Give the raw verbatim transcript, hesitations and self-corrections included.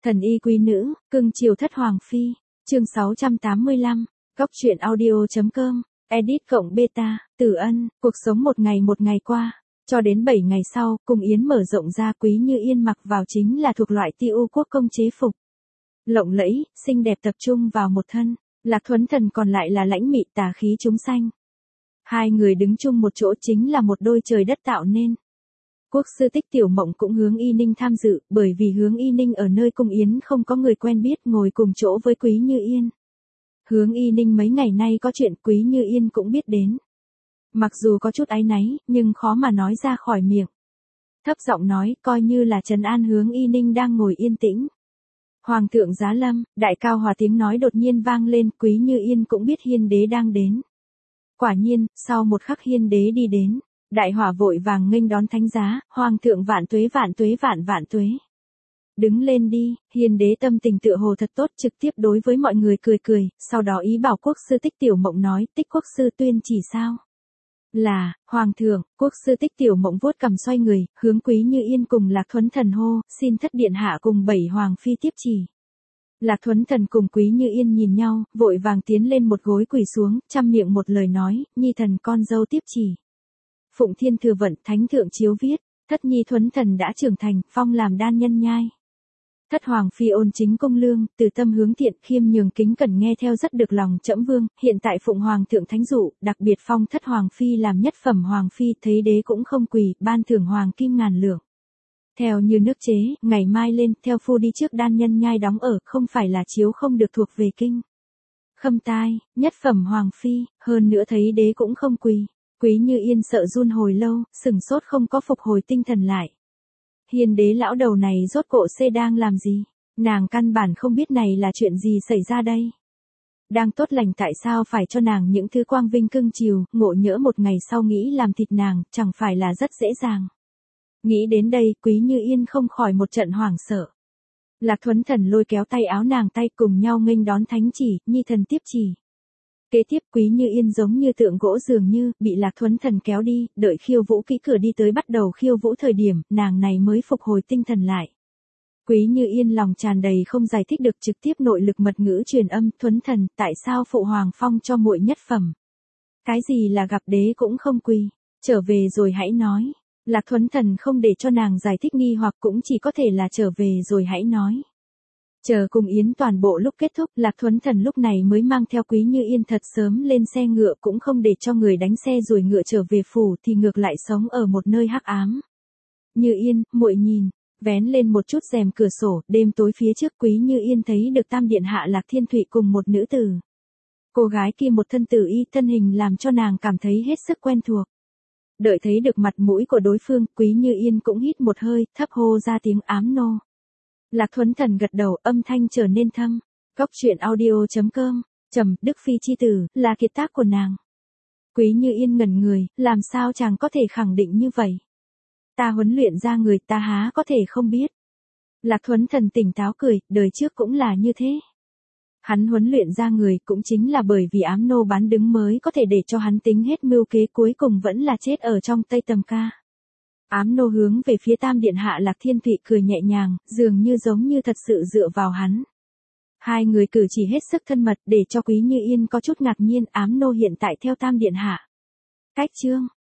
Thần y quý nữ, cưng chiều thất hoàng phi, chương sáu trăm tám mươi lăm, góc truyện audio.com, edit cộng beta, Tử Ân, cuộc sống một ngày một ngày qua, cho đến bảy ngày sau, cung yến mở rộng ra. Quý Như Yên mặc vào chính là thuộc loại ti u quốc công chế phục. Lộng lẫy, xinh đẹp tập trung vào một thân, Lạc Thuấn Thần còn lại là lãnh mị tà khí chúng sanh. Hai người đứng chung một chỗ chính là một đôi trời đất tạo nên. Quốc sư Tích Tiểu Mộng cũng hướng Y Ninh tham dự, bởi vì hướng Y Ninh ở nơi cung yến không có người quen biết ngồi cùng chỗ với Quý Như Yên. Hướng Y Ninh mấy ngày nay có chuyện Quý Như Yên cũng biết đến. Mặc dù có chút áy náy, nhưng khó mà nói ra khỏi miệng. Thấp giọng nói, coi như là trấn an hướng Y Ninh đang ngồi yên tĩnh. Hoàng thượng giá lâm, đại cao hòa tiếng nói đột nhiên vang lên, Quý Như Yên cũng biết Hiên đế đang đến. Quả nhiên, sau một khắc Hiên đế đi đến. Đại hỏa vội vàng nghênh đón thánh giá, hoàng thượng vạn tuế vạn tuế vạn vạn tuế. Đứng lên đi, Hiên đế tâm tình tựa hồ thật tốt, trực tiếp đối với mọi người cười cười, sau đó ý bảo quốc sư Tích Tiểu Mộng nói, Tích quốc sư tuyên chỉ sao? Là, hoàng thượng, quốc sư Tích Tiểu Mộng vuốt cằm xoay người, hướng Quý Như Yên cùng Lạc Thuấn Thần hô, xin thất điện hạ cùng bảy hoàng phi tiếp chỉ. Lạc Thuấn Thần cùng Quý Như Yên nhìn nhau, vội vàng tiến lên một gối quỳ xuống, chăm miệng một lời nói, nhi thần con dâu tiếp chỉ. Phụng Thiên Thừa Vận, Thánh Thượng chiếu viết, Thất Nhi Thuấn Thần đã trưởng thành, phong làm đan nhân nhai. Thất Hoàng Phi ôn chính công lương, từ tâm hướng thiện, khiêm nhường kính cẩn nghe theo rất được lòng trẫm vương, hiện tại Phụng Hoàng Thượng Thánh dụ, đặc biệt phong Thất Hoàng Phi làm nhất phẩm Hoàng Phi, thấy đế cũng không quỳ, ban thưởng Hoàng kim ngàn lượng. Theo như nước chế, ngày mai lên, theo phu đi trước đan nhân nhai đóng ở, không phải là chiếu không được thuộc về kinh. Khâm tai, nhất phẩm Hoàng Phi, hơn nữa thấy đế cũng không quỳ. Quý Như Yên sợ run hồi lâu, sừng sốt không có phục hồi tinh thần lại. Hiên đế lão đầu này rốt cộ xê đang làm gì? Nàng căn bản không biết này là chuyện gì xảy ra đây. Đang tốt lành tại sao phải cho nàng những thứ quang vinh cưng chiều, ngộ nhỡ một ngày sau nghĩ làm thịt nàng, chẳng phải là rất dễ dàng. Nghĩ đến đây, Quý Như Yên không khỏi một trận hoảng sợ. Lạc Thuấn Thần lôi kéo tay áo nàng tay cùng nhau nghênh đón thánh chỉ, nhi thần tiếp chỉ. Kế tiếp Quý Như Yên giống như tượng gỗ dường như, bị Lạc Thuấn Thần kéo đi, đợi khiêu vũ kỹ cửa đi tới bắt đầu khiêu vũ thời điểm, nàng này mới phục hồi tinh thần lại. Quý Như Yên lòng tràn đầy không giải thích được trực tiếp nội lực mật ngữ truyền âm, Thuấn Thần, tại sao phụ hoàng phong cho muội nhất phẩm? Cái gì là gặp đế cũng không quỳ, trở về rồi hãy nói. Lạc Thuấn Thần không để cho nàng giải thích nghi hoặc cũng chỉ có thể là trở về rồi hãy nói. Chờ cung yến toàn bộ lúc kết thúc, Lạc Thuấn Thần lúc này mới mang theo Quý Như Yên thật sớm lên xe ngựa cũng không để cho người đánh xe rồi ngựa trở về phủ thì ngược lại sống ở một nơi hắc ám. Như Yên, muội nhìn, vén lên một chút rèm cửa sổ, đêm tối phía trước Quý Như Yên thấy được Tam điện hạ Lạc Thiên Thụy cùng một nữ tử. Cô gái kia một thân tử y, thân hình làm cho nàng cảm thấy hết sức quen thuộc. Đợi thấy được mặt mũi của đối phương, Quý Như Yên cũng hít một hơi, thấp hô ra tiếng ám nô. Lạc Thuấn Thần gật đầu, âm thanh trở nên thâm. Góc truyện audio.com, trầm, Đức Phi chi tử, là kiệt tác của nàng. Quý Như Yên ngẩn người, làm sao chàng có thể khẳng định như vậy? Ta huấn luyện ra người, ta há có thể không biết. Lạc Thuấn Thần tỉnh táo cười, đời trước cũng là như thế. Hắn huấn luyện ra người cũng chính là bởi vì ám nô bán đứng mới có thể để cho hắn tính hết mưu kế cuối cùng vẫn là chết ở trong Tây Tầm Ca. Ám nô hướng về phía Tam điện hạ Lạc Thiên Thụy cười nhẹ nhàng, dường như giống như thật sự dựa vào hắn. Hai người cử chỉ hết sức thân mật để cho Quý Như Yên có chút ngạc nhiên, ám nô hiện tại theo Tam điện hạ. Cách chương,